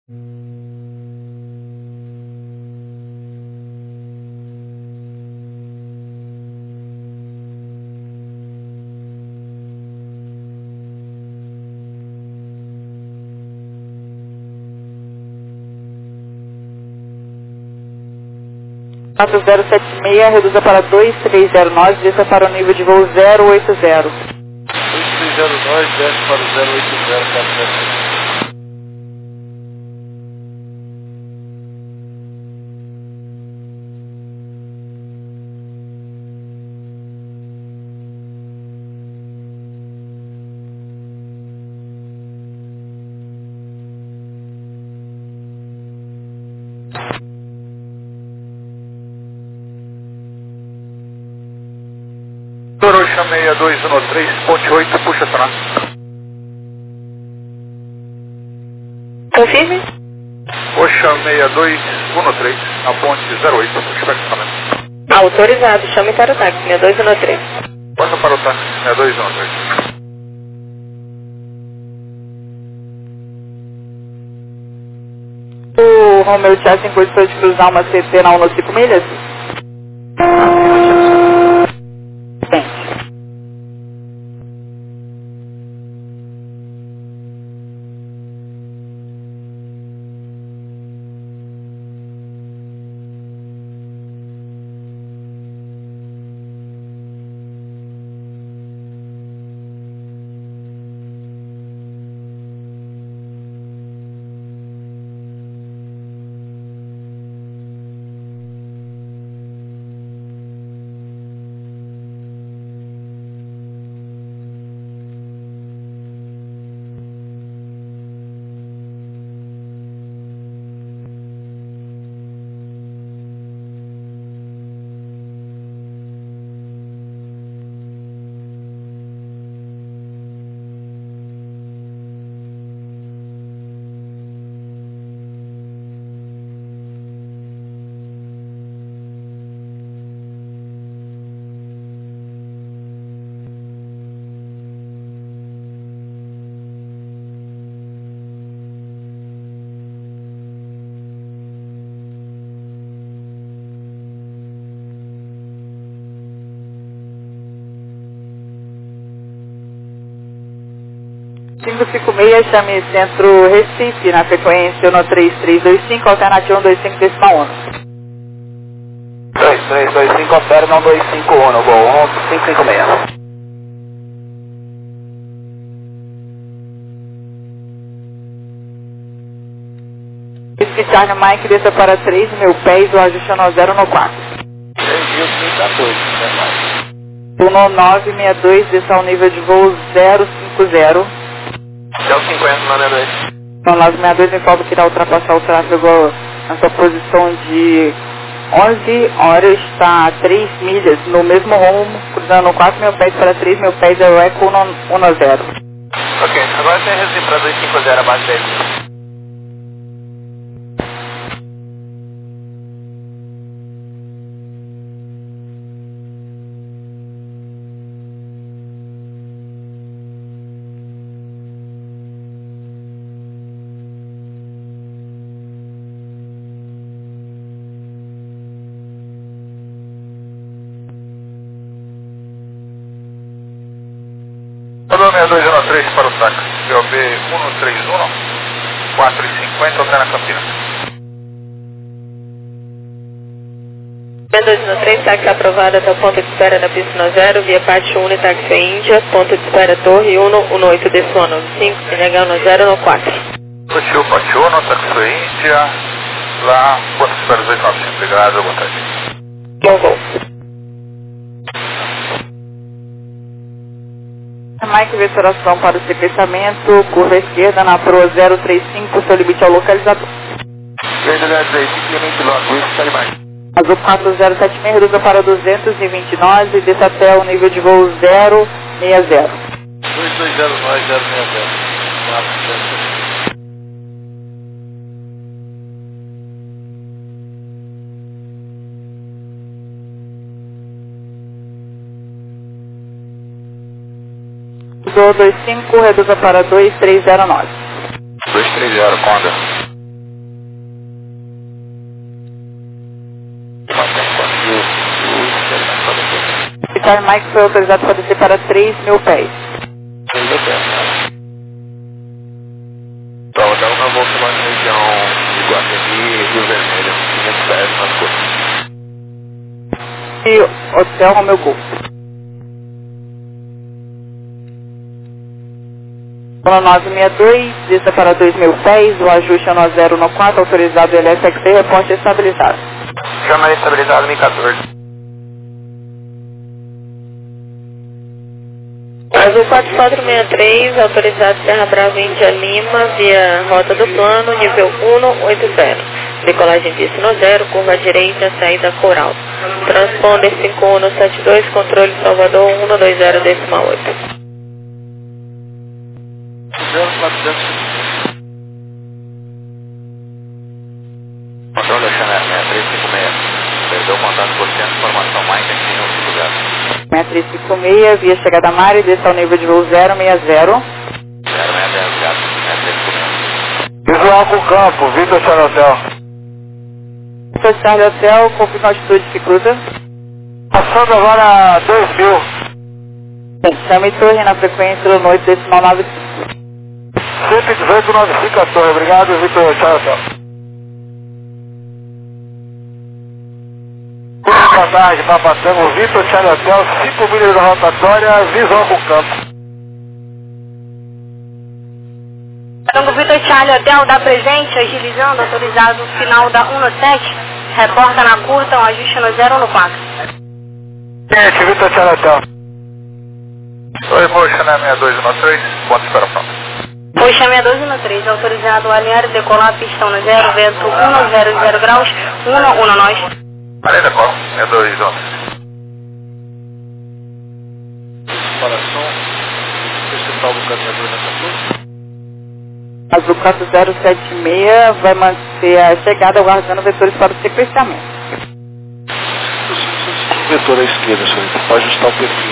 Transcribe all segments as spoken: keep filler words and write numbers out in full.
quatro zero sete seis, reduza para dois três zero nove, desça para o nível de voo zero oito zero. dois três zero nove, desce para o zero oito zero, quatro zero sete. Ocean seis dois um três, ponte oito, puxa atrás. Confirme. Ocean seis dois um três, na ponte zero oito, puxa para o Autorizado, chame para o táxi, seis dois um três. Passa para o táxi, seis dois um três. O Romeo Chassi em condições de cruzar uma C T na um cinco milhas? Sim. cinco cinco seis, chame Centro Recife, na frequência no três três dois cinco, alternativa um dois cinco, decimal um. três três dois cinco, opera um dois cinco um, voo um cinco cinco seis. Whisky Charlie Mike, desça para três mil pés, o ajuste no zero no quatro. três mil e quatorze, né, mais? Turno nove seis dois, desça ao nível de voo zero cinco zero. zero cinquenta, nove dois. Então, nove seis dois informa que irá ultrapassar o tráfego na sua posição de onze horas, está a três milhas, no mesmo rumo, cruzando quatro mil pés para três mil pés, é o Eco um zero. Ok, agora tem reduzido para dois cinco zero abaixo dele. seis dois um três para o táxi, G O B um três um, quatro cinquenta, até na Campinas. seis dois um três, táxi aprovado até o ponto de espera da pista zero, via parte um, táxi Índia, ponto de espera Torre um, um oito, desço nove cinco, Senegal no zero no quatro. Partiu, partiu, no táxi Índia, lá, ponto de espera dois nove cinco, obrigado, boa tarde. Bom voo. Mike, restauração para o sequenciamento, curva esquerda na proa zero três cinco, seu limite ao localizador. três zero três, simplesmente logo, isso está demais. Azul quatro zero sete seis, reduza para duzentos e vinte e nove e desça até o nível de voo zero seis zero. dois dois zero nove zero seis zero. dois cinco, reduza para dois três zero nove. dois três zero, Conda. Charlie Mike foi autorizado para descer para três mil pés. três mil pés. Então, até uma volta lá na região de Guatemi e Rio Vermelho, quinhentos pés nas curvas. E Hotel Romeu Golf. No nove seis dois, desça para dois mil pés, o ajuste é no zero no quatro, autorizado L S X C, reporte estabilizado. Chama estabilizado M quatorze. Azul quatro quatro seis três, autorizado Serra Brava Índia Lima, via rota do plano, nível um oito zero. Decolagem pista no zero, curva direita, saída Coral. Transponder cinco um sete dois, controle Salvador um dois zero decimal oito. zero quatrocentos. Controle da Chanel seis três cinco seis. Perdeu o contato por cento, informação mais aqui no cinco zero. seis três cinco seis, via chegada Mari, desça ao nível de voo zero seis zero. zero seis zero, gato, seis três cinco seis. Visual com o campo, Vitor Charlie Hotel. Vitor Charlie Hotel, confirma a altitude que cruza. Passando agora dois mil. Chame torre na frequência do noite decimal nove cinco. cento e dezoito, nove cinco a torre. Obrigado, Vitor Charlie Hotel. Boa tarde, Papatango, Vitor Charlie Hotel, cinco milhas da rotatória, visual com o campo. Tango Vitor Charlie Hotel, dá presente, agilizando, autorizado, final da um sete, reporta na curta, um ajuste no zero quatro. Gente, Vitor Charlie Hotel. Oi, moça, né, seis dois um três, bota espera pronto. Puxa seis dois um três, autorizado, alinhar e decolar, pistão no zero, vento um zero zero graus, um um nós. Além da qual, seis dois um. Coração, principal do carregador nessa curva. Azul quatro zero sete seis vai manter a chegada aguardando vetores para o sequenciamento. O vetor à esquerda, senhor, para ajustar o perfil.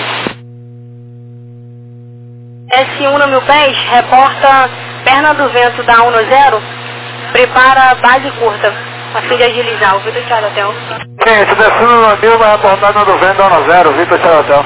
S um no mil pés, reporta perna do vento da um zero, prepara base curta, a fim de agilizar o Vitor Charlie Hotel. Gente, descendo no mil, vai reportar no do vento da um zero, Vitor Charlie Hotel.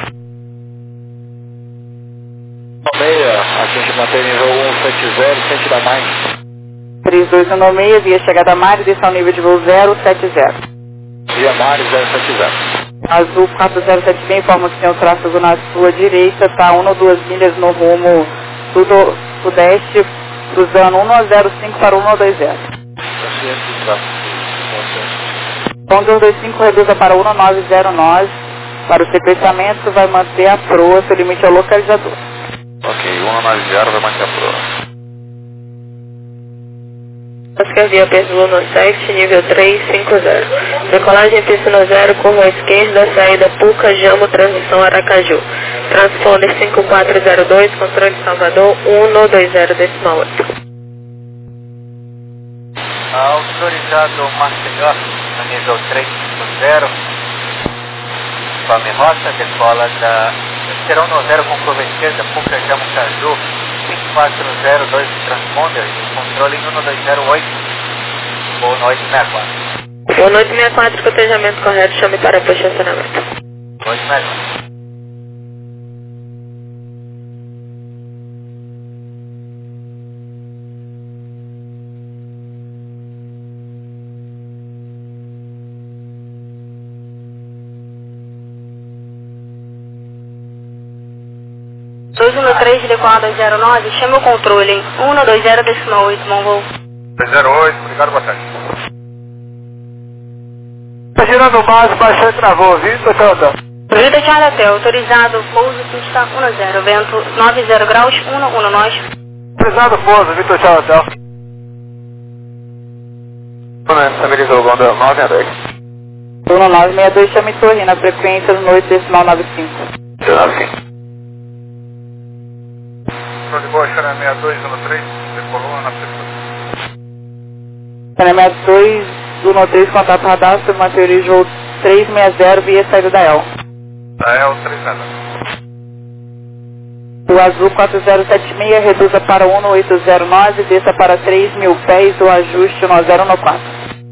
Meia, a gente mantém nível um sete zero, sente da mais. três dois um seis, via chegada Mari, desça ao nível de voo zero sete zero. Via Mari zero sete zero. Azul quatro zero sete seis informa que tem o tráfego na sua direita, está uma ou duas milhas no rumo sudo-sudeste, cruzando um zero cinco para um dois zero. Então, dois dois cinco reduza para um nove zero nove, para o sequenciamento vai manter a proa, seu limite é o localizador. Ok, um nove zero vai manter a proa. Oscar via Perdu no sete, nível três cinco zero. Decolagem pista no zero, curva à esquerda, saída Puca, Jamo, transição Aracaju. Transponder cinco quatro zero dois, controle Salvador um dois zero decimal oito. Autorizado Maceió, no nível três cinco zero. Fame Roça, decola da Serão no zero com curva esquerda, Puca, Jamo, Caju. cinco quatro zero dois transponder, controle em um dois zero oito, ou no oito seis quatro. Boa noite, sessenta e quatro, cotejamento correto, chame para posicionamento. oito seis quatro. dois um três, decolada zero nove, chama o controle em um dois zero decimal oito, Mongol. dois zero oito, obrigado, boa tarde. Tá girando o básico, baixou e travou, Vitor Charlie Hotel. Vitor Charlie Hotel, autorizado, pouso pista um zero, vento nove zero graus, um um nós. Autorizado pouso, Vitor Charlie Hotel. Estabilizou, Gondel, nove seis dois. um nove seis dois, chame torre na frequência do noite decimal nove cinco. nove cinco. Show de boa, Xana seis dois um três, decolou na frequência. seis dois um três, contato radar, materializou três seis zero via saída da E L. Da E L três zero. O Azul quatro zero sete seis reduza para um oito zero nove, desça para três mil pés, o ajuste no zero no quatro.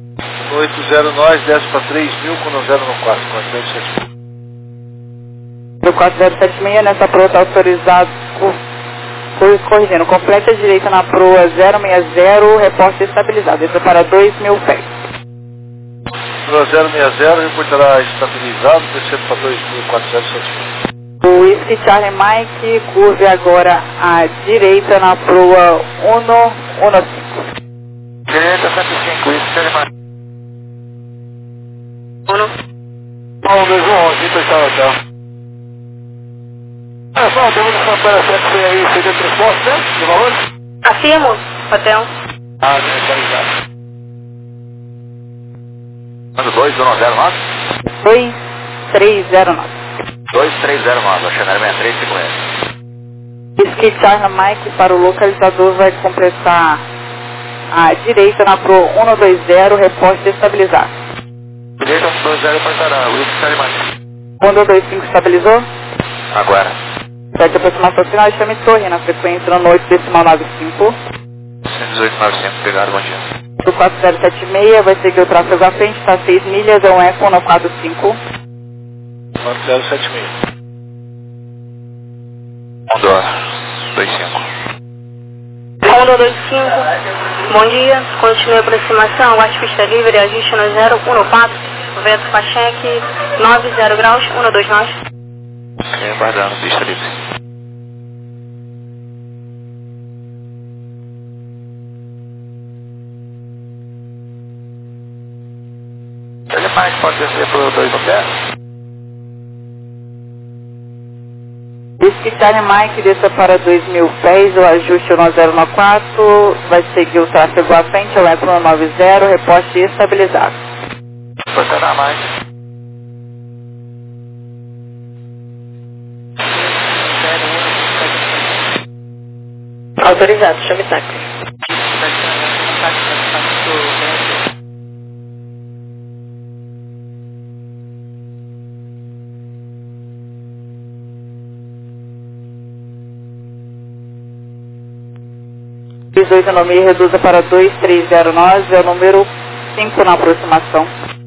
oito zero nós, desce para três mil com no zero no quatro, quatrocentos e sete. Do quatro zero sete seis, nessa proa está autorizado, cor, corrigindo, completa direita na proa zero seis zero, reporte estabilizado, isso é para dois mil pés. Proa zero seis zero, reportará estabilizado, descendo para dois mil quatrocentos e sete seis. O Whisky Charlie Mike, curve agora à direita na proa um um cinco. Direita cento e cinco, Whisky Charlie Mike. Uno. um dois um um, Vitor Charlie Hotel. É só, temos essa para sete aí, seria transporte, né? De valor? Afirmo, hotel. Ah, neutralizado. Manda dois um zero nove? dois três zero nove. dois três zero nove, Oceanário sessenta e três cinquenta. Whisky Charlie Mike para o localizador vai completar à direita na proa um dois zero, reporte estabilizar. Direita um dois zero, reportará, Whisky Charlie Mike. um dois cinco estabilizou? Agora. Sete aproximação final, chame torre na frequência no oito decimal nove cinco. cento e dezoito mil e novecentos, obrigado, bom dia. Do quatro zero sete seis, vai seguir o tráfego à frente, está seis milhas, é um Eco no quatro cinco. quatro zero sete seis. um dois cinco. um dois cinco. Bom dia, continue a aproximação, guarde pista livre, ajuste no zero um quatro, vento para cheque, nove zero graus, um dois nove. Ok, aguardando, pista livre. Ele mais pode descer para o dois um zero? Whisky Charlie Mike, desça para dois mil pés, o ajuste no zero um quatro, vai seguir o tráfego à frente, é o Eco no nove zero, reporte estabilizado. Portará mais. Autorizado, chame táxi. dezoito no meio, reduza para dois três zero nove, é o número cinco na aproximação.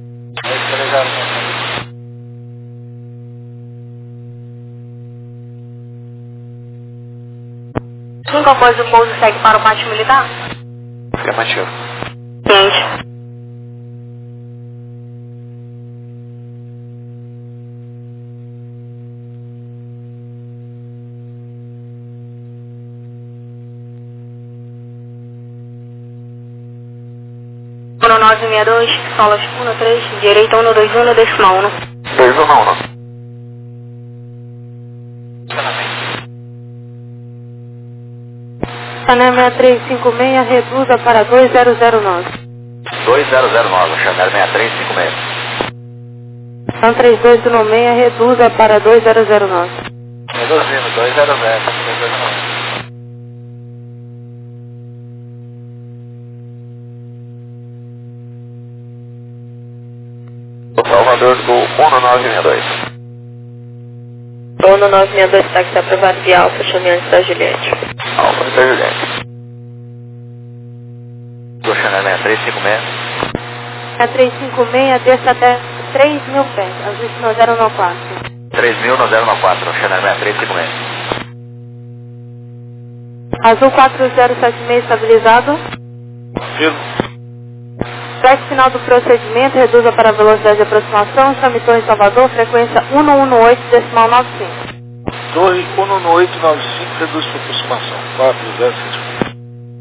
cinco após o pouso segue para o pátio militar? Afirmativo. Ciente. um nove seis dois, solas um três, direita um dois um, decimal um. dois um um. Sané seis três cinco seis, reduza para dois zero zero nove. dois zero zero nove, Oceanário sessenta e três cinquenta e seis. São três dois um seis, reduza para dois zero zero nove. Reduzindo, dois zero zero, dois zero nove. Salvador do um nove seis dois. um nove seis dois, táxi aprovado via Alfa, chame antes da Juliette. Alfa da Juliette. Do Chanel sessenta e três cinquenta e seis. seis três cinco seis, desça até três mil pés, ajuste no zero um quatro. três mil no zero um quatro, Chanel sessenta e três cinquenta e seis. Azul quatro zero sete seis estabilizado. Firme. Track final do procedimento, reduza para a velocidade de aproximação, chame Torre Salvador, frequência um um oito, decimal nove cinco. Torre um um oito nove cinco, reduz para aproximação. quatro zero sete seis.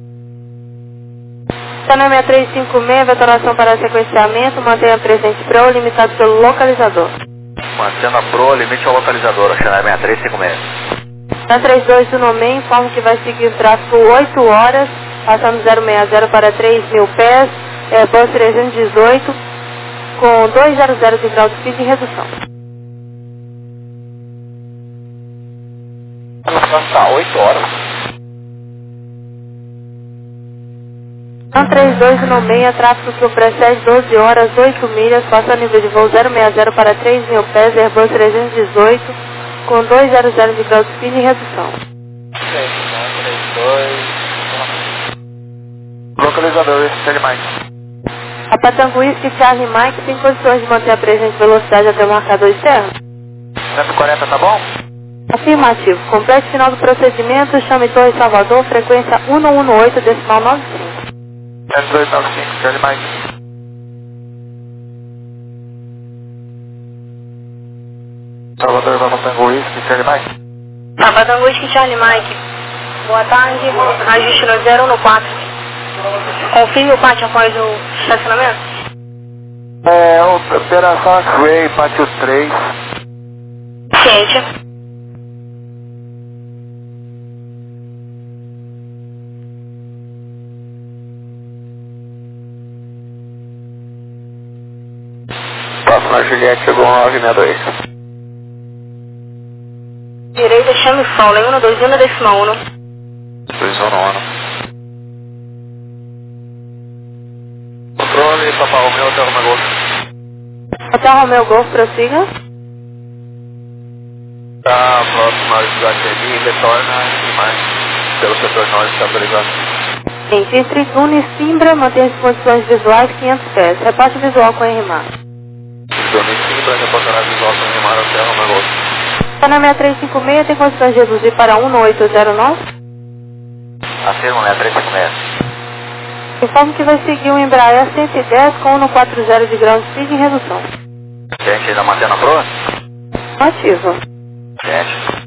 Sané seis três cinco seis, vetoração para sequenciamento, mantenha presente Pro, limitado pelo localizador. Mantendo a Pro, limite ao localizador, Chanel sessenta e três cinquenta e seis. Na três dois um seis, informa que vai seguir o tráfego oito horas, passando zero seis zero para três mil pés, Airbus trezentos e dezoito, com duzentos de grau de speed em redução. Tá, oito horas. Na três dois um seis, tráfego que o precede doze horas, oito milhas, passando nível de voo zero seis zero para três mil pés, Airbus trezentos e dezoito, com duzentos de grau de speed em redução. três dois. Localizador, Charlie Mike. A Patango Whisky Charlie Mike tem condições de manter a presente velocidade até o marcador externo? cento e quarenta, tá bom? Afirmativo. Complete final do procedimento, chame Torre Salvador, frequência cento e dezoito, decimal noventa e cinco. cento e dezoito, noventa e cinco, Charlie Mike. Salvador, Papa Tango Whisky, Charlie Mike. Papa Tango Whisky, Charlie Mike. Boa tarde, ajuste no zero um quatro. Confirme o pátio após o estacionamento? É, operação X-Ray, pátio três. Ciente. Próxima Juliette, chegou nove sessenta e dois. Direita, chame solo, em um dois um, decimal um. dois um um. Controle, Papa Romeo, Hotel Romeo Golf. Hotel Romeo Golf, prossiga. Tá, próxima Juliette ali, retorna e mais pelo setor norte, está autorizado. Em Distrito Unis, Simbra, mantém as condições visuais quinhentos pés. Repórter visual com R M A R. Domicílio para reportar visual com Neymar Hotel Romeo Golf. Pana seis três cinco seis tem condições de reduzir para um oito zero nove? Afirmo, seis três cinco seis. Informe que vai seguir um Embraer cento e dez com cento e quarenta de grau de speed em redução. Gente, ainda mantendo a proa? Ativo. Gente.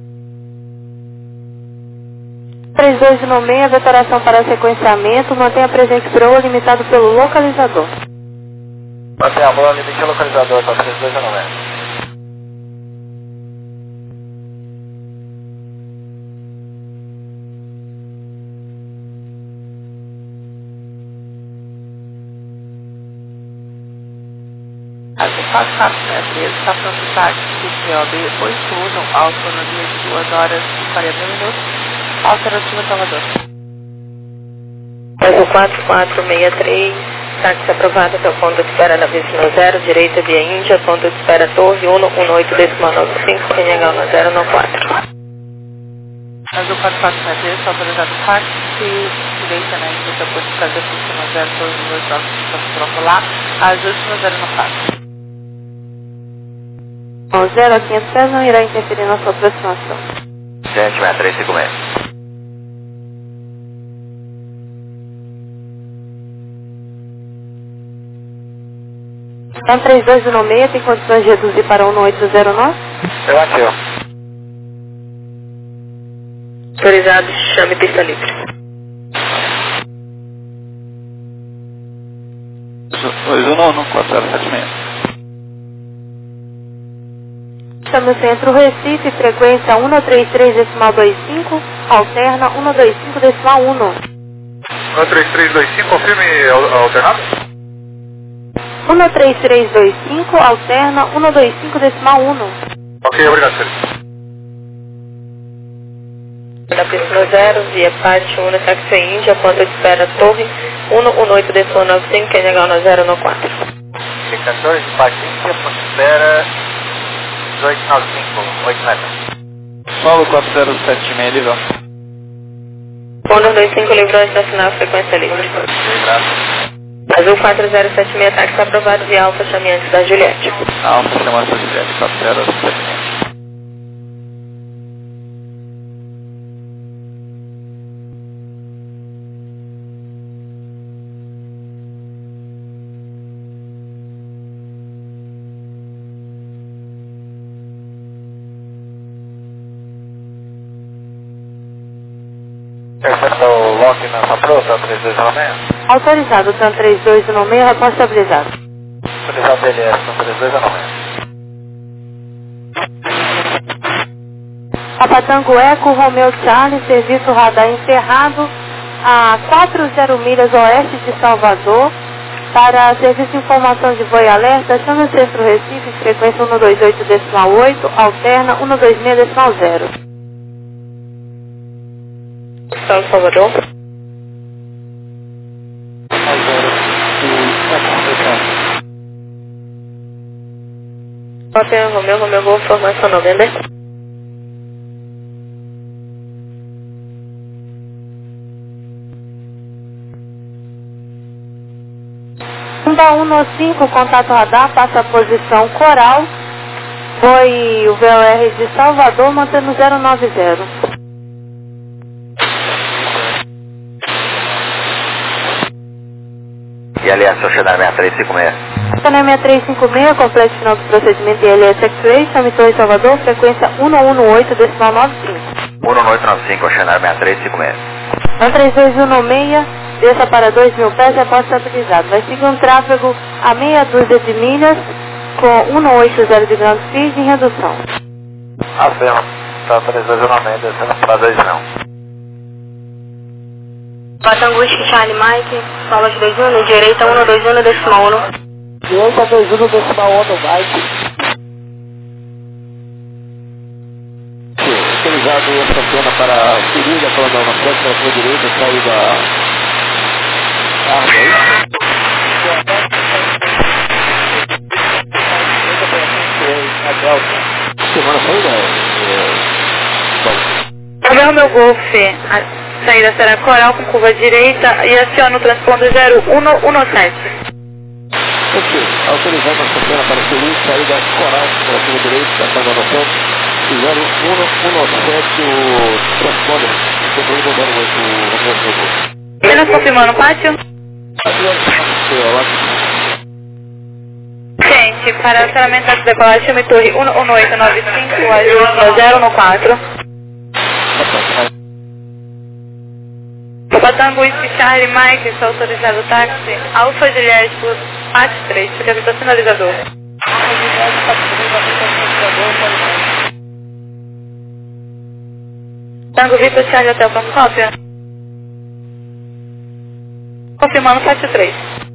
três dois um seis, vetoração para sequenciamento, mantenha presente proa limitado pelo localizador. Mantenha a bola, limite o localizador, tá três dois um seis. quatro quatro três, está pronto táxi C O B oito um, autonomia de duas horas e quarenta minutos, alternativa Salvador. Caso quatro quatro seis três, táxi aprovado até o ponto de espera na Vicino zero, direita via Índia, ponto de espera Torre um um oito, decimal noventa e cinco, N H um zero nove quatro. Caso quatro quatro três, está autorizado táxi, direita na Índia, ponto de espera Vicino zero, Torre um oito nove cinco, lá, ajuste no zero nove quatro. zero a quinhentos pés não irá interferir na sua aproximação. Gente, seis três cinco seis. Então três dois um seis tem condições de reduzir para um oito zero nove? Eu ativo. Autorizado, chame pista livre. dois um um, quatro zero sete seis. Chame o centro Recife, frequência cento e trinta e três, decimal vinte e cinco, alterna cento e vinte e cinco, decimal um. um três três dois cinco, confirme alternado? cento e trinta e três, vinte e cinco, alterna cento e vinte e cinco, decimal um. Ok, obrigado, senhor. Da Piscina zero, via parte um, táxi Índia, ponto de espera Torre cento e dezoito, decimal noventa e cinco, N H um zero nove quatro. Indicadores de Patrícia, ponto de espera dezoito noventa e cinco, oito metros. Solo quatro zero sete seis, livre. Ponto vinte e cinco, livrou estacionar, frequência livre. Obrigado. Azul quatro zero sete seis, táxi aprovado via Alfa, chame antes da Juliette. Alfa, chama essa Juliette, quatro zero sete seis. Percepção o lock nessa pronta, três dois um seis. Autorizado, TAM três dois um seis, rapaz estabilizado. Autorizado D L S, três dois um seis. Papatango Eco, Romeo Charlie, serviço radar encerrado a quatro milhas oeste de Salvador. Para serviço de informação de voo e alerta, chame o centro Recife, frequência cento e vinte e oito, decimal oito, alterna cento e vinte e seis, decimal zero. Estado de Salvador. Hotel Romeo, Romeo Golf, formação November. Onda um no cinco, contato radar, passa a posição coral, Foi o V O R de Salvador, mantendo zero nove zero. I L S, Oceanário seis três cinco seis. Oceanário seis três cinco seis, complete final do procedimento I L S X-Ray, Chame Torre Salvador, frequência um um oito, decimal nove cinco. um um oito nove cinco, Oceanário seis três cinco seis. um três dois um seis, desça para dois mil pés e após estabilizado. Vai seguir um tráfego a meia dúzia de milhas com um oito zero de ground speed em redução. Acima, tá três dois um seis, descendo para dois não. Batangu Whisky Charlie Mike, solo de dois um, direita um dois um decimal um. Direita dois um decimal um, Mike. Utilizado essa cena para Seringa, falando na frente, para a sua direita, saída arma aí. Semana saída? Olha o meu Golf, a saída será Coral com curva direita e aciona o transponder zero um um sete. Ok, autorizando a cena para Seringa, saída Coral para a sua direita, para Salvador Santos. zero um um sete, o transponder, o zero oito, o mesmo. Apenas confirmando o pátio. Gente, para acionamento da decolagem, chame Torre um um oito nove cinco, ajuste zero um quatro. Batangu Whisky Charlie Mike, está autorizado o táxi. Alfa Juliette por Pátio três, fica do sinalizador. Tango Vitor Charlie Hotel com cópia. Confirmando Pátio três.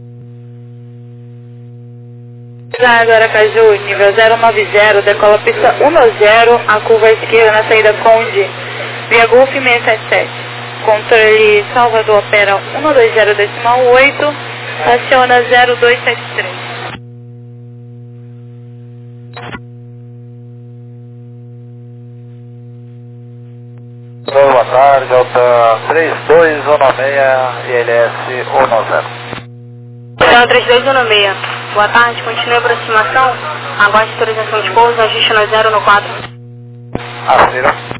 Deságua Aracaju, nível zero nove zero, decola pista um zero, a curva à esquerda na saída Conde, via Golf seis sete sete. Controle Salvador opera um dois zero decimal oito, aciona zero dois sete três. Boa tarde, Alta três dois um seis, I L S um zero. Então, três dois um seis. Boa tarde, continue a aproximação. Aguarde autorização de pouso, ajuste no zero no quatro. Acima.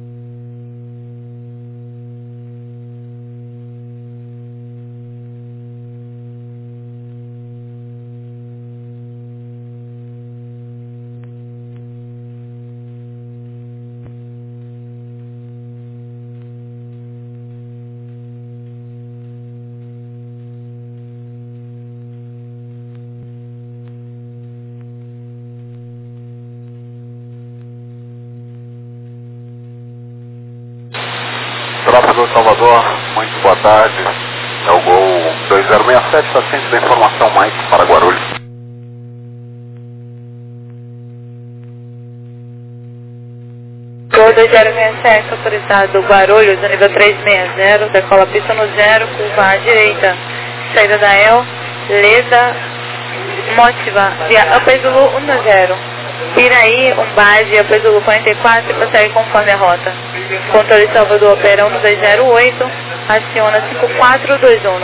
Tráfego Salvador, muito boa tarde. É o Gol dois zero seis sete, está centro da informação Mike para Guarulhos. Gol dois zero seis sete, autorizado Guarulhos, nível três seis zero, decola pista no zero, curva à direita. Saída da El, Leda, Motiva, via Upper Zulu um zero. Piraí, Umbade, Upper Zulu quarenta e quatro e prossegue conforme a rota. Controle Salvador opera um dois zero oito, aciona cinco quatro dois um.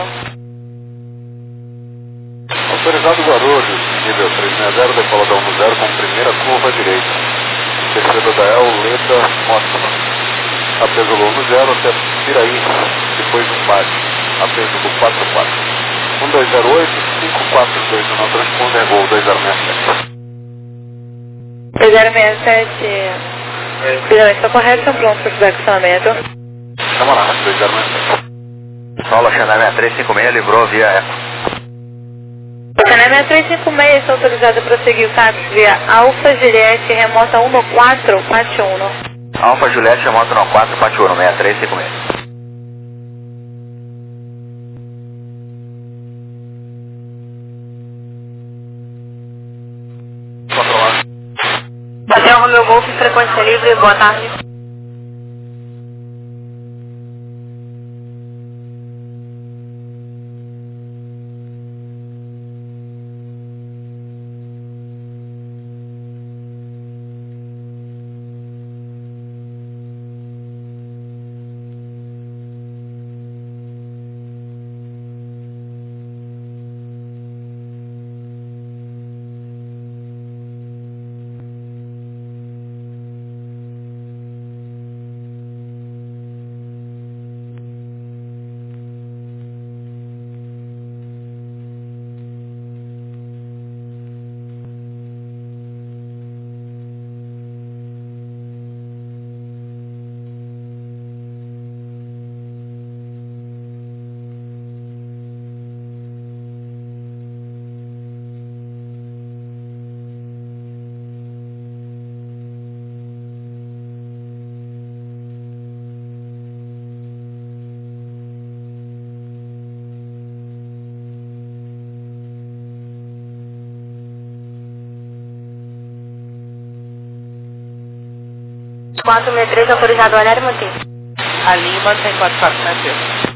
Autorizado Guarulhos, nível três seis zero, decola da um zero com primeira curva direita. Descida da El, Leda, Motiva. Apesolo um zero até Piraí, depois Umbade, Apesolo quatro quatro. um dois zero oito, cinco quatro dois um, transponder Gol dois zero seis sete. dois zero seis sete, Perdão, está correto, estão prontos para o estacionamento. Vamos lá, dois zero seis sete. Solo Oceanário seis três cinco seis, livrou via Eco. Oceanário seis três cinco seis, está autorizado a prosseguir o táxi via Alfa Juliette, remota um quatro, Pátio um. Alfa Juliette, remota um quatro, Pátio um, seis três cinco seis. Hotel Romeu Golf, frequência livre, boa tarde. quatro seis três, autorizado a olhar e manter. A Lima tem quatro quatro seis três.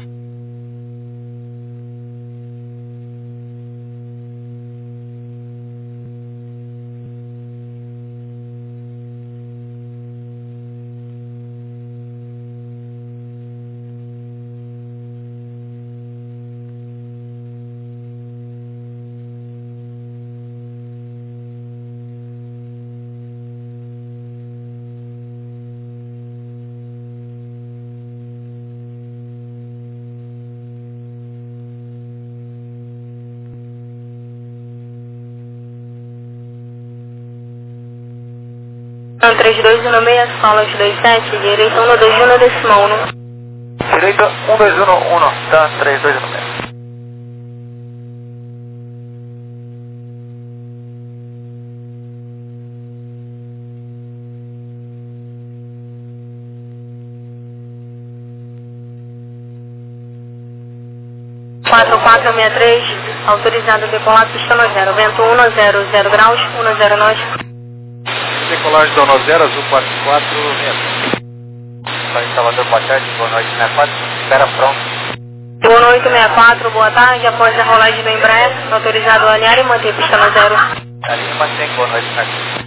três dois um seis, solas dois sete, direita um dois um decimal um. Direita um dois um um, tá? três dois um seis. quatro quatro seis três, autorizado a decolar, pista no zero, vento um zero zero graus, um zero náutico. Decolagem do zero, azul quatro quatro seis. Para em Salvador, boa tarde, boa noite, sessenta e quatro, espera pronto. Boa noite, sessenta e quatro, boa tarde, após a rolagem do Embraer, autorizado a alinhar e manter pista no zero. A Lima tem boa noite, sessenta e quatro.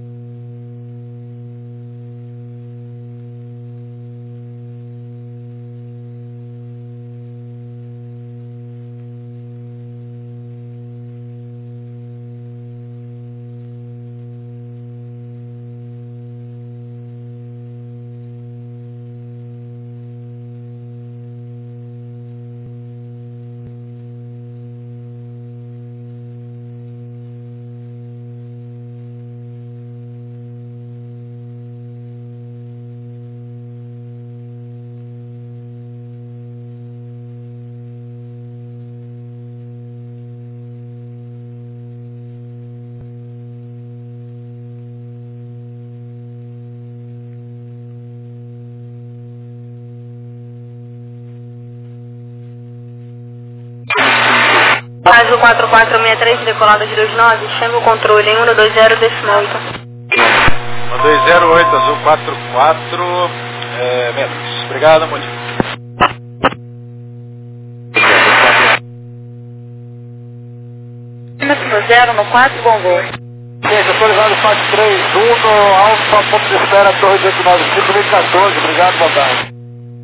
Azul quatro quatro seis três, decolada de dois nove, chame o controle em um dois zero decimal oito. um dois zero oito, azul quatro quatro é, metros. Obrigado, bom dia. No zero, no quatro, bom voo. Gente, autorizado quatro três um, no Alfa, ponto de espera, torre de oito nove cinco, dois um quatro, obrigado, boa tarde.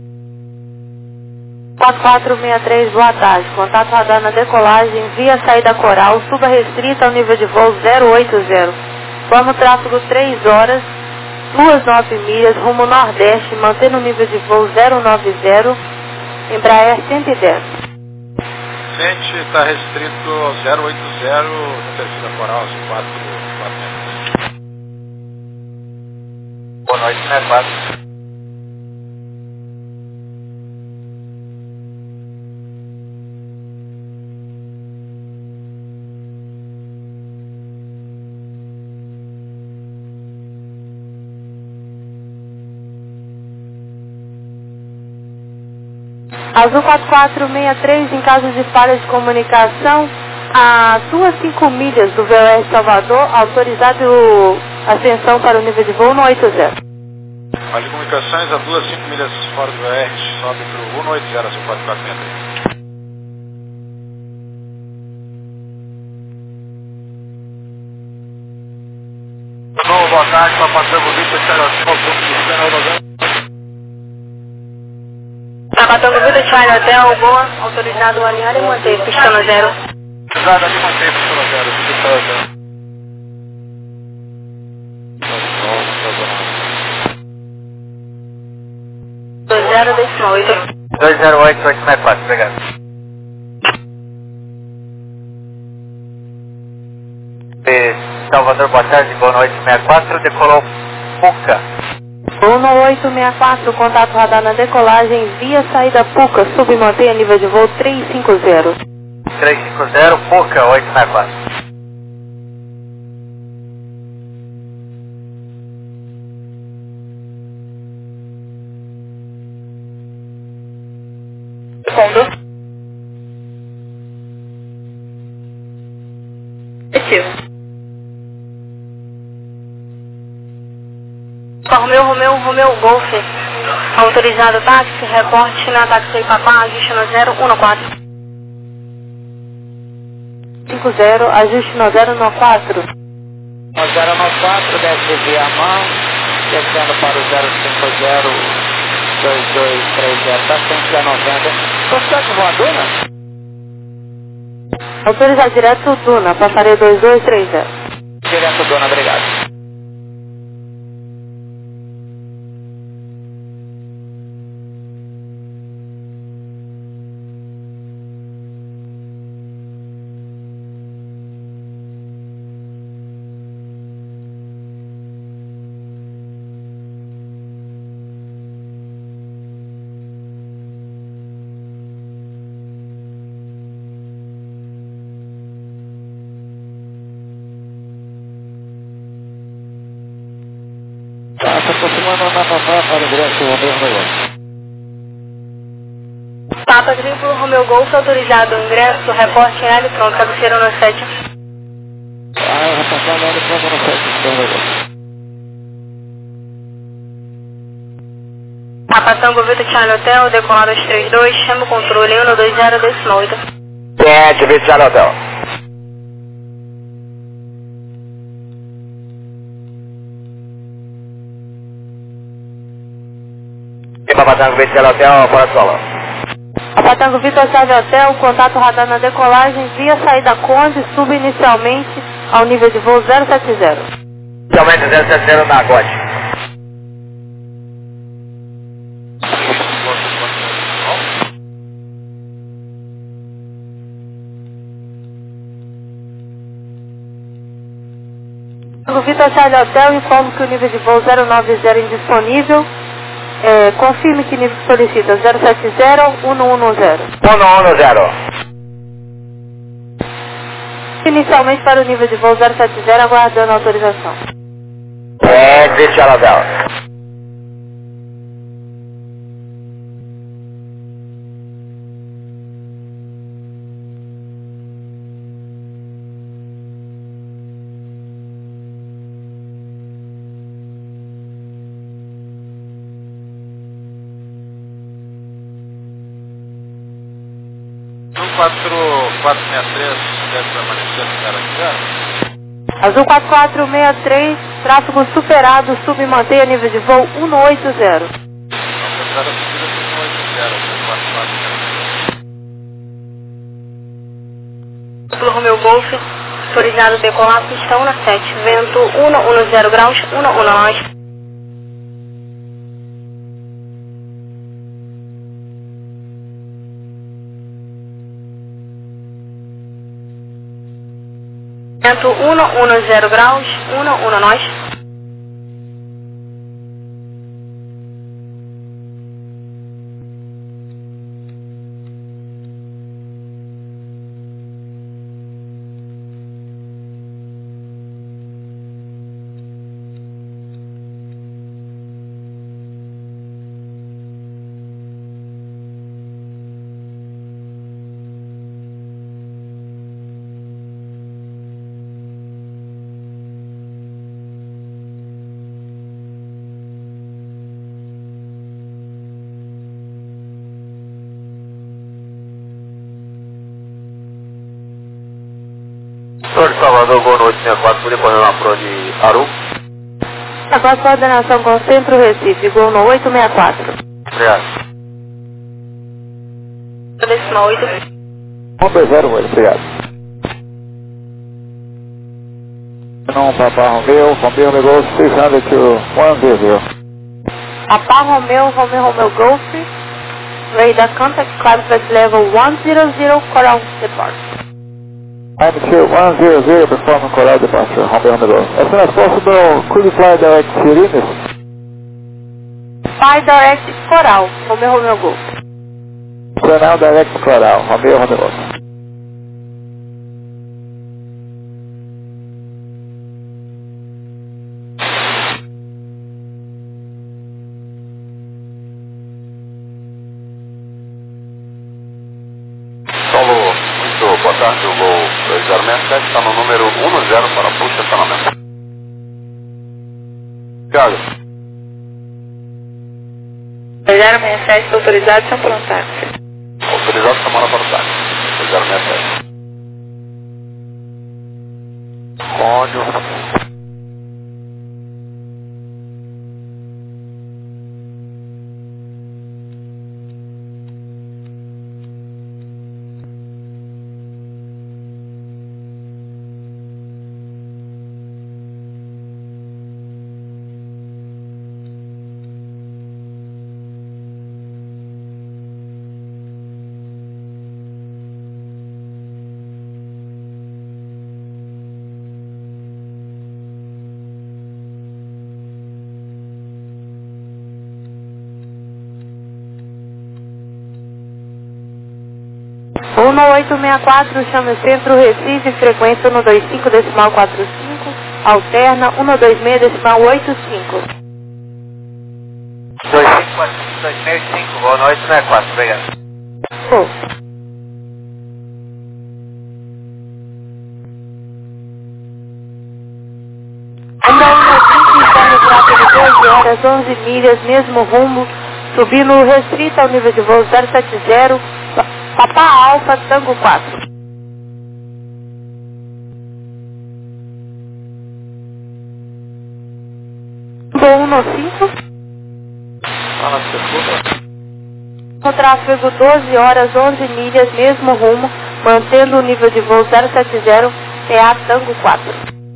quatro quatro seis três, boa tarde. Contato radar na decolagem, via saída coral, suba restrita ao nível de voo zero oito zero. Forma o tráfego três horas, duas nove milhas, rumo nordeste, mantendo o nível de voo zero nove zero, Embraer cento e dez. Gente, está restrito ao zero oito zero, terceira coral, azul quatro quatro metros. Boa noite, sessenta e quatro. Azul quatro quatro seis três, em caso de falha de comunicação, a duas cinco milhas do V O S Salvador, autorizado ascensão para o nível de voo no oito zero. As comunicações a duas cinco milhas fora do R, sobe para o um oito zero, azul quatro quatro seis três. Bom, boa tarde, para passar o Vitor, Charlotte, ponto de espera, Hotel. Tabatongo Vitor, Charlie Hotel, boa, autorizado a alinhar e manter pista no zero. Obrigado, ali mantém pista no zero, Vitor, Charlotte. dois zero decimal oito. dois zero oito, oito sessenta e quatro, obrigado. E Salvador, boa tarde, boa noite, sessenta e quatro, decolou Puca. um oito seis quatro, contato radar na decolagem, via saída Puca, submantenha nível de voo três cinco zero. três cinco zero, Puca, oito sessenta e quatro. Fundo. Efetivo. Romeu, Romeu, Romeu, Golf. Autorizado táxi, reporte na táxi Papá, ajuste no zero um quatro. cinco zero, ajuste no zero um quatro. No zero um quatro, deve desviar a mão, descendo para o zero cinco zero, dois dois três zero, está sempre a noventa. Constante voadora? Autorizado direto Duna, passarei dois dois três zero. Direto Duna, obrigado. Tá, se aproximando na Papá para o ingresso Romeu Romeu. Papa triplo Romeu Golf, autorizado ingresso, reporte em eletrônico, cabeceira no sete. Ah, reportado na eletrônica no sete, Romeu Romeu. Papa Tango Vito Charlie Hotel, decolado aos trinta e dois, chama o controle um dois zero, décimo oito. Cliente, Vito Charlie Hotel. Papatango Vitor Hotel, para solo. Papatango Vitor Charlie Hotel, contato radar na decolagem, via saída Conde, suba inicialmente ao nível de voo zero sete zero. Inicialmente zero sete zero na Conde. Papatango Vitor Charlie Hotel, informo que o nível de voo zero nove zero indisponível. É, confirme que nível solicita zero sete zero um um um zero. um um um zero. Inicialmente para o nível de voo zero sete zero, aguardando a autorização. É, Vitor Charlie Hotel. quatro quatro seis três deve permanecer no zero zero. Azul quatro quatro seis três, tráfego superado, sub e mantenha nível de voo um oito zero. Entrada subida um oito zero, quatro quatro seis. Pelo Romeu Golf, autorizado decolar, pistão na sete, vento um um zero graus, um um nove. Vento um um zero graus, um um nove. Senhor de Salvador, Gol oito seis quatro, poder correr na pro de Aru? Agora coordenação com o Centro Recife, Gol no oito seis quatro. Obrigado. Décimo oito. um dois zero oito, obrigado. Não, Papá Romeu, Romeu Romeu Golf, seis zero to um zero zero. Papa Romeu, Romeu Romeu Golf, radar contact, climb flight level one zero zero, Coral depart. I'm to one zero zero, performing Coral departure, Romeu Romeu Golf. As soon as possible, could you fly direct to Irinis? Fly direct Coral, Romeu Romeu Golf. So now direct Coral, Romeu Romeu Golf. Solo, muito boa tarde, o Gol dois zero seis sete está no número um zero para a puxa estacionamento. Obrigado. zero seis sete, autorizado, são pronto táxi. Autorizado, chamada para o táxi. zero seis sete. Cônio. um oito seis quatro, chama Centro Recife, frequência um dois cinco decimal quatro cinco, alterna um dois seis decimal oito cinco. dois cinco quatro dois seis cinco, boa noite, não é quatro, obrigado. Pô. Anda um cinco, informe o tráfego doze horas, onze milhas, mesmo rumo, subindo restrito ao nível de voo zero sete zero, Papa Alfa, Tango quatro. Voo um cinco. Fala, desculpa. No tráfego doze horas, onze milhas, mesmo rumo, mantendo o nível de voo zero sete zero, P A Tango quatro.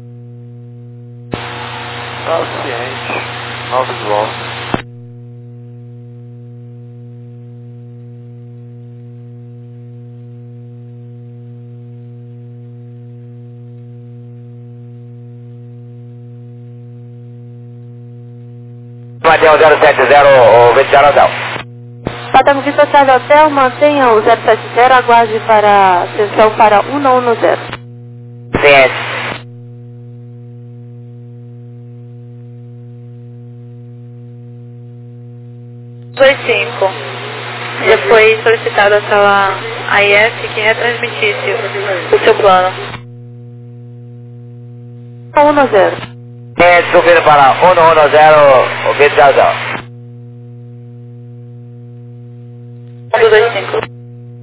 Tá ciente. Nova visual. Guardião zero sete zero, o Ventilar Hotel. Patango Vitor Chave Hotel, mantenha o zero sete zero, aguarde para atenção para um um zero. C S. dois cinco. Já foi solicitado a sala A I S que retransmitisse o seu plano. um um zero. É, subindo para um um zero, o Ventilar Hotel. dois cinco.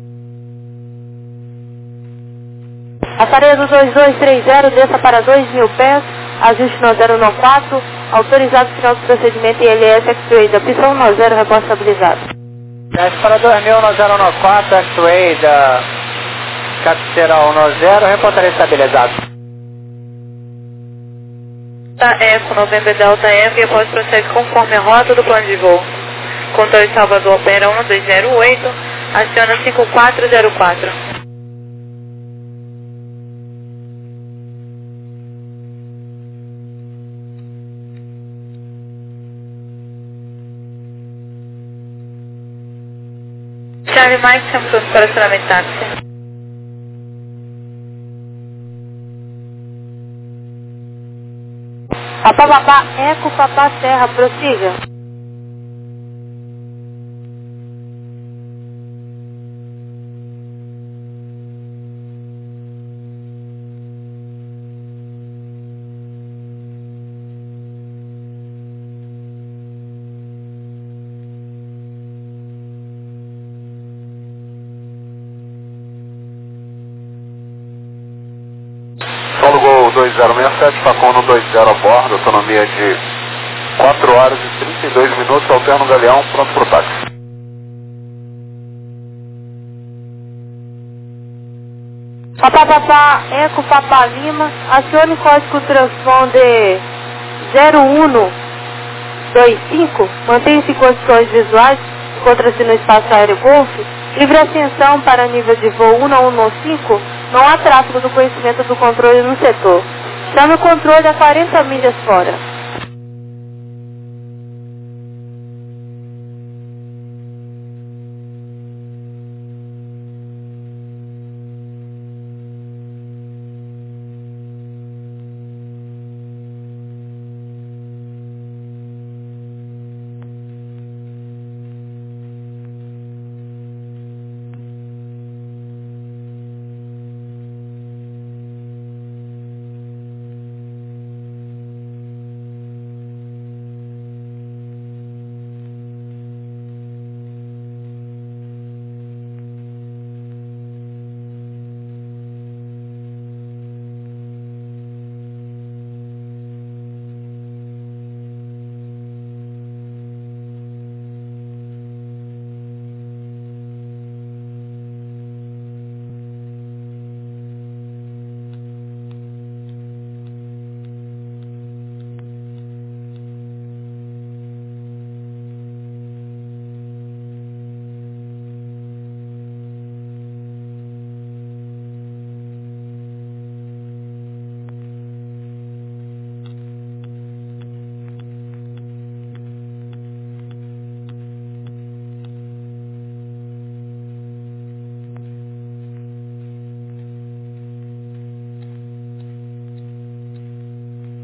Aparelho dois dois três zero, desça para dois mil pés, ajuste no zero um quatro, autorizado final do procedimento I L S X-Ray da pista um zero, reposto estabilizado. Desce para dois mil no zero um quatro, X-Ray da cabeceira um zero, reportaria estabilizado. Delta Eco, November Delta Eco, e após prossegue conforme a rota do plano de voo. Controle Salvador opera um dois zero oito, aciona cinco quatro zero quatro. Charlie Mike, Samsung para acionamento táxi. Papá, papá, Eco, papá, Serra, prossiga. Solo Gol dois zero seis sete, Facon um dois zero a bordo, autonomia de quatro horas e trinta e dois minutos, alterno Galeão, pronto para o táxi. Papá, papá, Eco, papá, Lima, acione código transponder zero um dois cinco, mantenha-se em condições visuais, encontra-se no espaço aéreo Golf, livre ascensão para nível de voo um um cinco, não há tráfego do conhecimento do controle no setor. Chame o controle a quarenta milhas fora.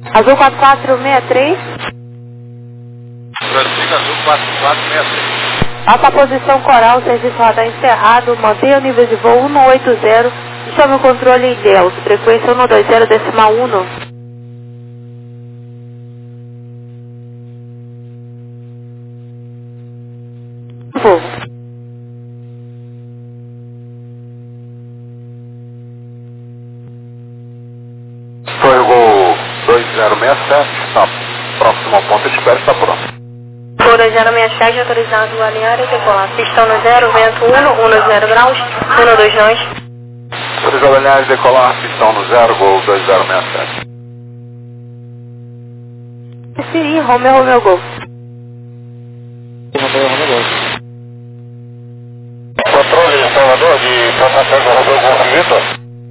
Azul quatro quatro seis três. Prossiga Azul quatro quatro seis três. Alta posição coral, serviço radar encerrado, mantenha o nível de voo cento e oitenta e chame o controle Delta, frequência cento e vinte decimal um. Voo. Foi o gol dois zero seis sete, está próximo ao ponto de espera, está pronto. Gol dois zero seis sete, autorizado a alinhar e decolar. Pistão no zero, vento um, um zero graus, um dois dois. Autorizado a alinhar e decolar, pistão no zero, gol dois zero seis sete. Siri, Romeo, Romeo, Golf. Romeo, Romeo, Golf. Controle de Salvador de Patango Romeo Golf Vitor.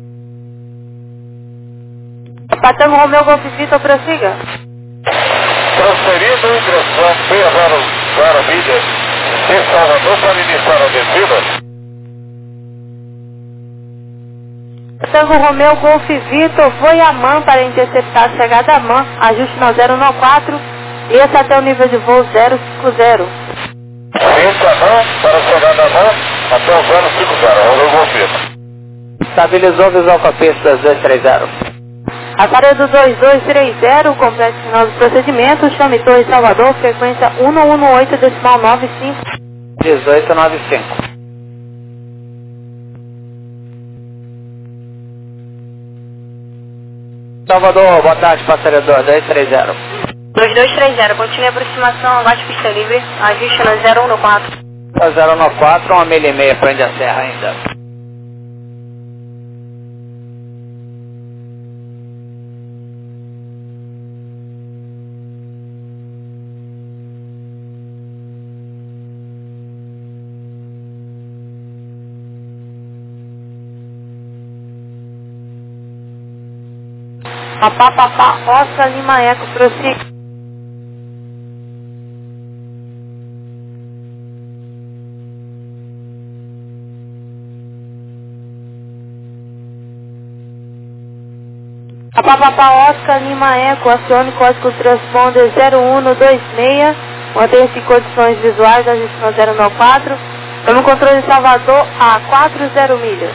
Patango, Romeo, Golf, Vitor, prossiga. Transferido ingressão seis zero zero milhas de Salvador para iniciar a descida. Patango, Romeo, Golf, Vitor, voe a M A N para interceptar a chegada a M A N, ajuste no zero nove quatro e esse até o nível de voo zero cinco zero. Vinte a mão para a chegada a M A N até o zero cinco zero, Romeo Golf Vitor. Estabilizou visual com a pista dois três zero. Aparelho dois dois três zero, completo final do procedimento, chame Torre Salvador, frequência cento e dezoito decimal nove cinco. dezoito noventa e cinco. Salvador, boa tarde, passageiro dois três zero. dois dois três zero, continue a aproximação, abaixo pista livre, ajuste no zero um quatro. zero nove quatro, uma milha e meia, prende a serra ainda. Papá, papá, Oscar Lima Eco, prossiga. Papá, papá, Oscar Lima Eco, acione código transponder zero um dois seis, mantenha-se em condições visuais, ajuste no zero nove quatro, tome o controle de Salvador a quatro milhas.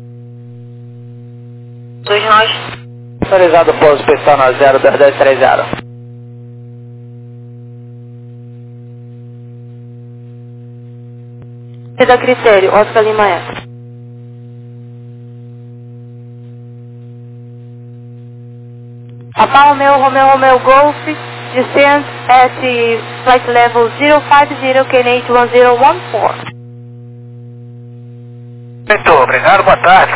dois nós. Autorizado pouso pistão no zero dois dois três zero. Da critério, Oscar Lima Eco. Papa Romeo, Romeo, Romeo Golf, descend at flight level zero five zero, K N H one zero one four. Muito obrigado, boa tarde.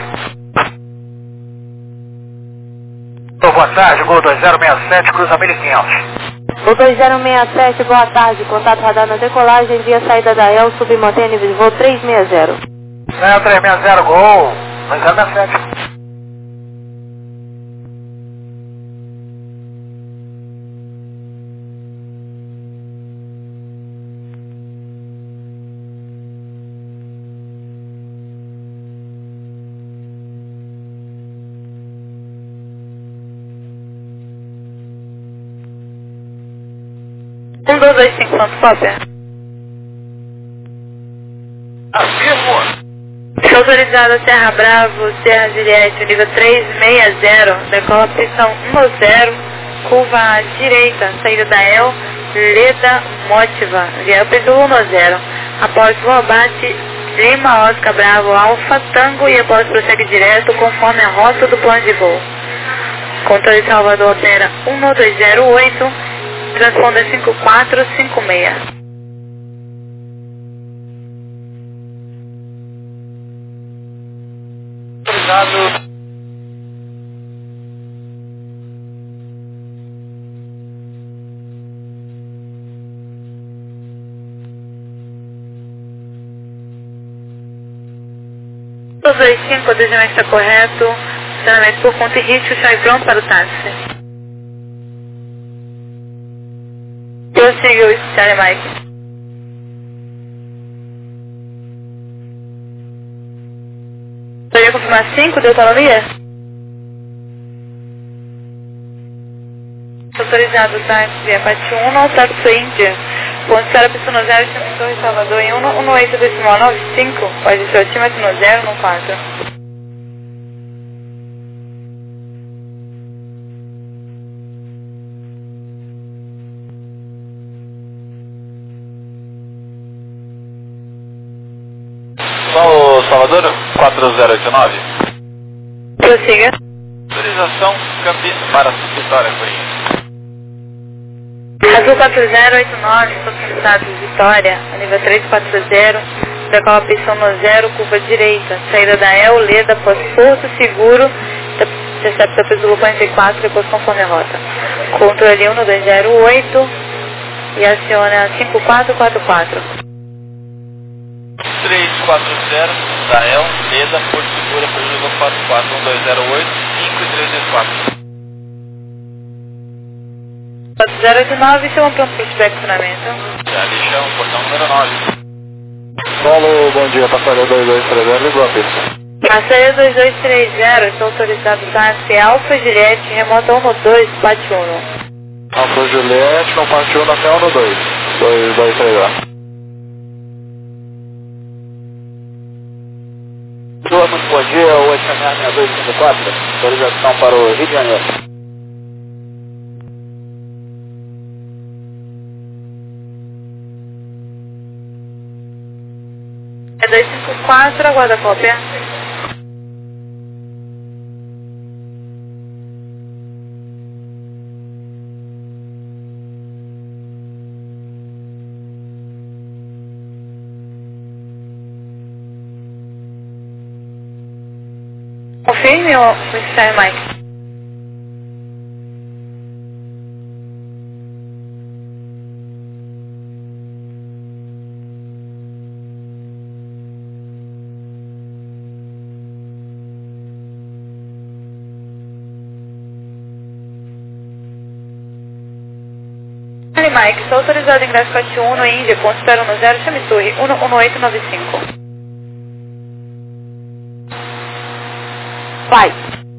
Boa tarde, gol dois zero seis sete, cruza mil e quinhentos. Gol dois zero seis sete, boa tarde, contato radar na decolagem, via saída da E L, submantém nível de voo três seis zero. Ganhou três seis zero, gol dois zero seis sete. um dois dois cinco, Santos Cópia. Afirmo. Está autorizado a Serra Bravo, Serra Juliette, nível três seis zero, decola pistão um zero, curva à direita, saída da E L, Leda Motiva, via Pedro um zero. Após o abate, Lima Oscar Bravo Alfa Tango e após prossegue direto conforme a rota do plano de voo. Controle de Salvador opera um dois zero oito, transponder cinco quatro cinco seis. Obrigado. dois dois cinco, o desenho está correto. Estacionamento por conta e risco, está pronto para o táxi. Eu sigo o Charlie Mike. Poderia confirmar cinco de autonomia? autorizado táxi via Pati um, táxi Índia. Ponto para pista no zero, chama Torre Salvador em um um oito decimal nove cinco, pode ser altímetro no zero no quatro. Só o Salvador, quatro zero oito nove. Prossiga. Autorização Campinas para Vitória, Corinha. Azul quatro zero oito nove, autorizado Vitória, a nível três quatro zero, decola a pista no zero, curva direita, saída da El, Leda, após Porto Seguro, recepta Peso quarenta e quatro, depois conforme a rota. Controle um dois zero oito e aciona cinco quatro quatro quatro. três quatro zero, da El, Leda, Porto Seguro, Peso quatro quatro um dois zero oito, cinco e três dois quatro. quatro zero oito nove, chama pronto para o estacionamento. Já deixa o portão número nove. Solo, bom dia, passageiro dois dois três zero, ligou a pista. Passageiro dois dois três zero, está autorizado táxi Alfa Juliette, remota um dois, Pati um. Alfa Juliette, não parte um até um dois, dois dois três zero. Boa, muito bom dia, oito seis seis dois cinco quatro, autorização para o Rio de Janeiro. É dois cinco quatro, aguarda a cópia. Confirme ou está Mike? Mike, está autorizado ingresso Pati um no Índia, ponto espera no zero, chame Torre um um oito nove cinco. Vai.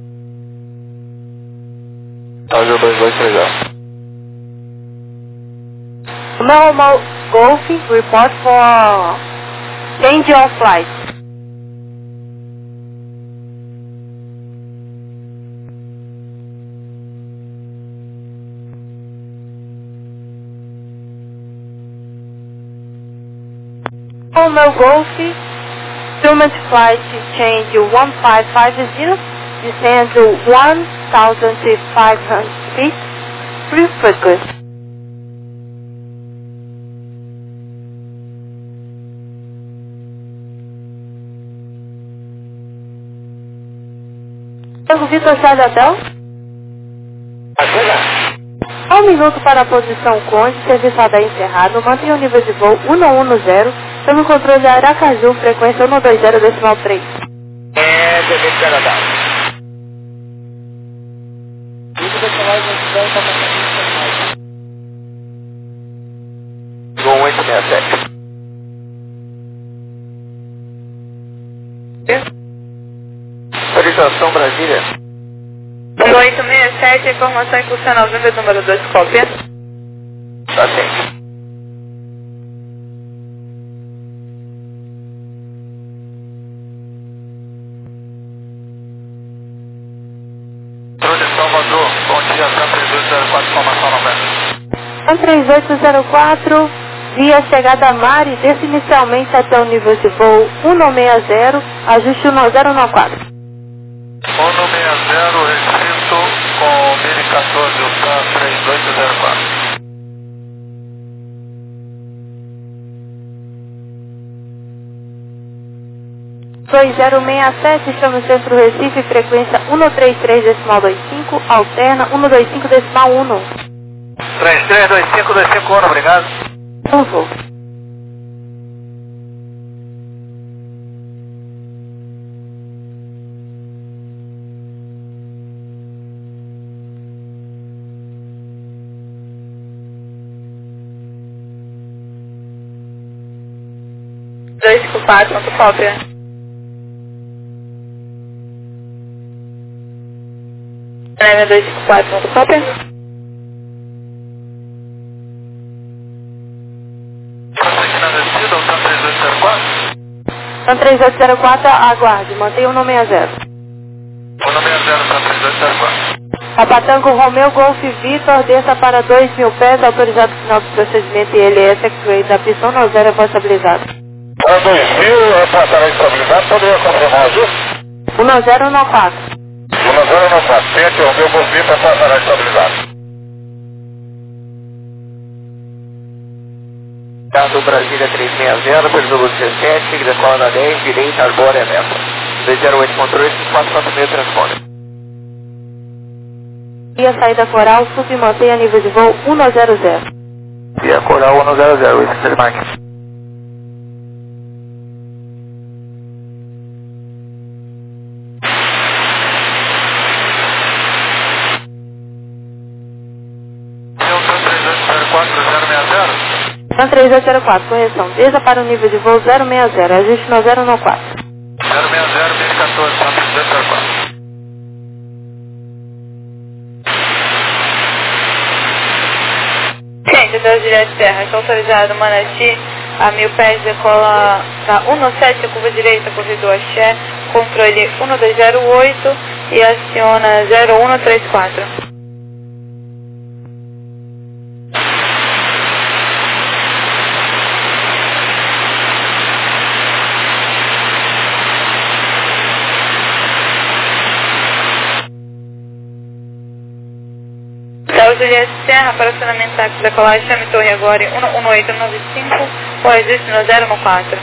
Ágil dois dois três zero. Normal Golf, report for change of flight. Normal Golf, instrument flight change one five five zero, descend to one thousand five hundred feet, free frequency. Vitor Charlie Hotel. Um minuto para a posição Conde, serviço A D E encerrado, mantenha o nível de voo um um zero, sob o controle de Aracaju, frequência um dois zero decimal três. É, devido Canadá. Gol oito seis sete. Autorização Brasília. oito seis sete, informação impulsional, nível número dois, cópia. Tá sim. Trude Salvador, bom dia, Sam três oito zero quatro, informação noventa. Sam três oito zero quatro, via chegada a Mari, desce inicialmente até o nível de voo um seis zero, ajuste um zero nove quatro. um seis zero, restrito com mil e quatorze, o Sam três oito zero quatro. dois zero seis sete, estamos no centro Recife, frequência um três três decimal vinte e cinco, alterna um dois cinco decimal um. três três dois cinco dois cinco um, obrigado. Não vou. dois cinco quatro, ponto cópia. dois cinco quatro, ponto cópia. Sun três oito zero quatro, aguarde, mantenha um sessenta. um sessenta, Sun três oito zero quatro. Papa Tango Romeo Golf Vitor, desça para dois mil pés, autorizado o final do procedimento I L S X-Ray da pista um zero, repórte estabilizado. Para dois mil, repórte estabilizado, poderia confirmar o ajuste? um zero um quatro. um zero um quatro, tem aqui o Romeo Golf Vitor, passará estabilizado. Do Brasília três seis zero, Período dezessete, decola da dez, direita, arbórea, meta. dois zero oito, controle, quatro quatro seis, transponder. Via saída coral, sub mantenha nível de voo um zero zero. Via coral um zero zero, isso é marca. Sun três oito zero quatro, correção. Desça para o nível de voo zero seis zero, ajuste no zero um quatro. zero seis zero, mil e quatorze, Sun três oito zero quatro. Gente, Brasília Terra, está autorizado Manati a mil pés, decola na um sete, curva direita, corredor Axé, controle um dois zero oito e aciona zero um três quatro. Juliette Serra para acionamento táxi da colagem, chame torre agora um um oito nove cinco, com ajuste no zero um quatro.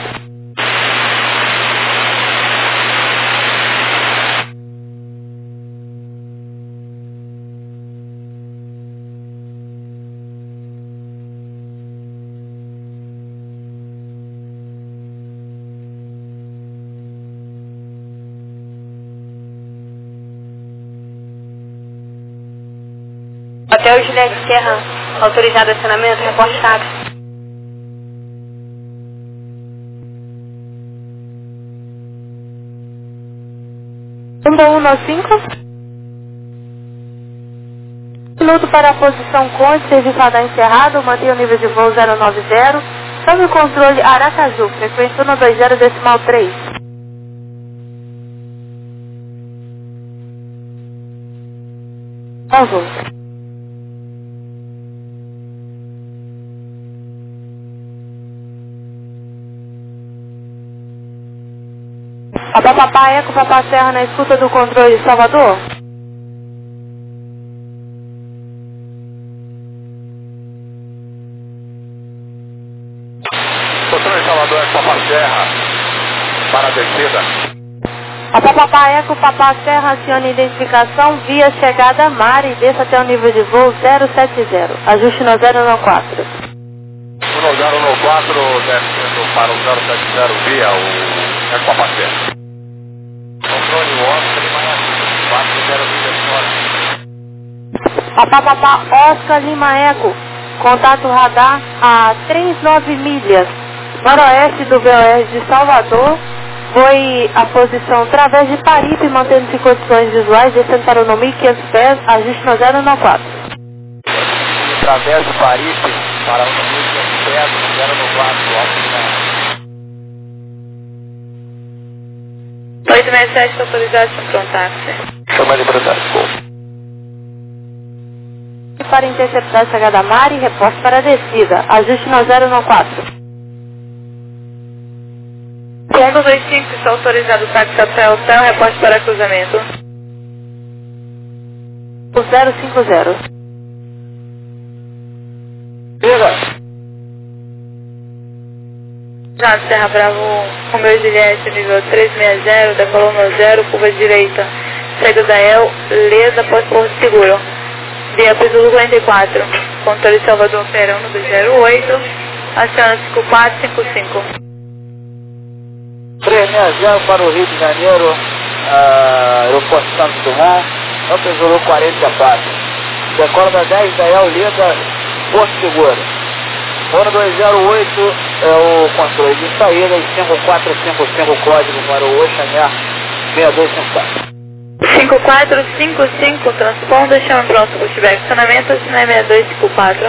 Hotel Juliette Serra, autorizado acionamento, reporte táxi. um um cinco. Minuto para a posição Conde, serviço radar encerrado, mantenha o nível de voo zero nove zero. Sobe o controle Aracaju, frequência um dois zero decimal três. Vamos. A Papapá Eco, Papá Serra na escuta do controle Salvador. Controle Salvador, Eco, Papá Serra, para a descida. A Papapá Eco, Papá Serra aciona identificação via chegada Mari e desça até o nível de voo zero sete zero. Ajuste no zero um quatro. um zero um quatro, descendo para o zero sete zero via o Eco, Papá Serra. Controle Oscar Lima Eco, quatro zero milhas fora. A Papapá Oscar Lima Eco, contato radar a trinta e nove milhas, noroeste do V O S de Salvador, foi a posição através de Paripe, mantendo-se em condições visuais, descendo para o mil e quinhentos pés, ajuste no zero um quatro. Através de Paripe, para o mil e quinhentos pés, no zero um quatro, alto oito seis sete, autorizado para pronto táxi. Chama de Brasil. Para interceptar a chegada Mari, reporte para a descida, ajuste no zero um quatro. Diego dois cinco, está autorizado o táxi até o hotel, reporte para cruzamento. O zero cinco zero. Chega! Já Serra Bravo, Romeo Juliette, nível três seis zero, decolou no zero, curva direita, saída da El, Leda, pós-porto seguro. Via Presumo quarenta e quatro, controle Salvador Opera um dois zero oito, aciona cinco quatro cinco cinco. três seis zero para o Rio de Janeiro, uh, aeroporto Santos Dumont, Presumo quarenta e quatro. Decola da dez da El, Leda, Porto Seguro. um dois zero oito é o controle de saída e cinco quatro cinco cinco código para o Oceaner seis dois cinco quatro. cinco quatro cinco cinco, transponder, chama pronto, se tiver acionamento, assina seis dois cinco quatro.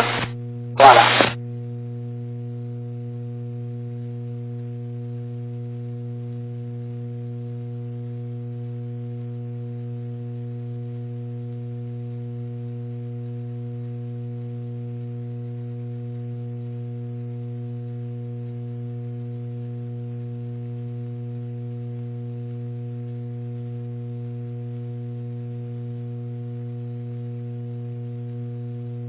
Bora.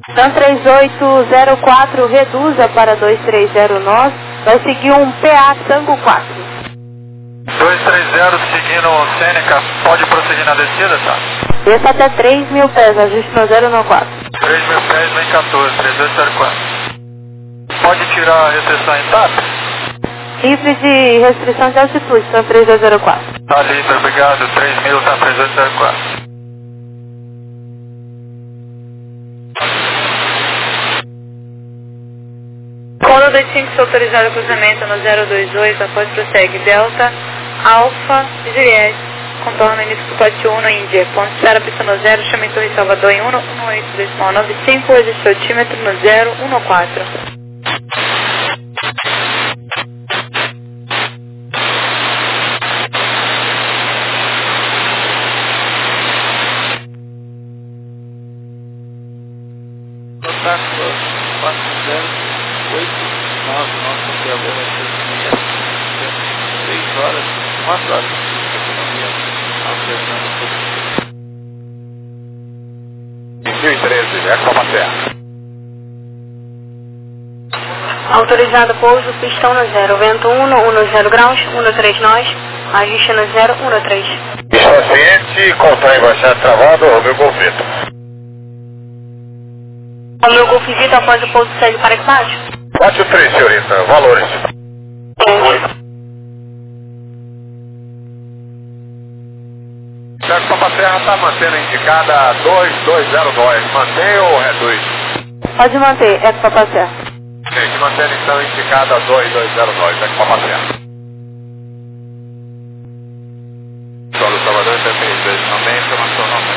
TAM três oito zero quatro, reduza para dois três zero nós. Vai seguir um P A Tango quatro. dois três zero seguindo o Sêneca, pode prosseguir na descida, tá? Desça até três mil pés, ajuste no zero no quatro. três mil pés, vem quatorze, três oito zero quatro. Pode tirar a restrição em T A P? Livre de restrição de altitude, TAM três oito zero quatro. Tá livre, obrigado, três mil, tá três oito zero quatro. Colo dois cinco, sou autorizado cruzamento no zero dois oito, após prossegue Delta, Alfa, Juliette, contorno início do Pote um no Índia, ponto espera pista no zero, chame Torre Salvador em um um oito decimal nove cinco, ajuste altímetro no zero um quatro. quatro zero oito nove, nosso operador vai ser três horas, quatro horas de economia alternando mil e treze, Eco Materra. Autorizado pouso, pistão no zero, vento um, um zero graus, um três nós, ajuste no zero um três. Está ciente, contra embaixada travado, Romeu Golfito. O meu Golf Vito após o pouso segue para equipagem? quatro três, senhorita, valores. Certo, Papa Serra está mantendo indicada dois dois zero dois, mantém ou reduz? Pode manter, é Papa Serra. Gente, mantendo então indicada dois dois zero dois, é Papa Serra. Solo Salvador, interferência, também informação não,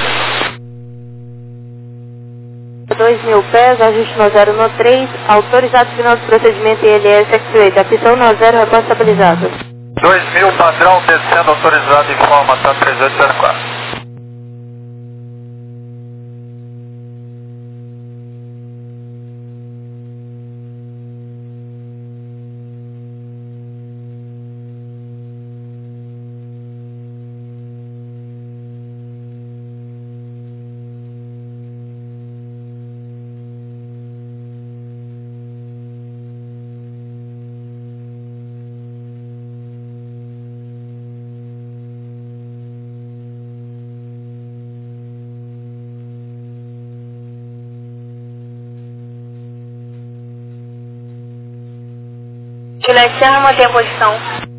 dois mil pés, ajuste no zero no três, autorizado final de procedimento I L S X-Ray, pistão no zero, rebanho estabilizado. dois mil padrão descendo autorizado, informa TAM três oito zero quatro. Juliette Serra, mantém a posição.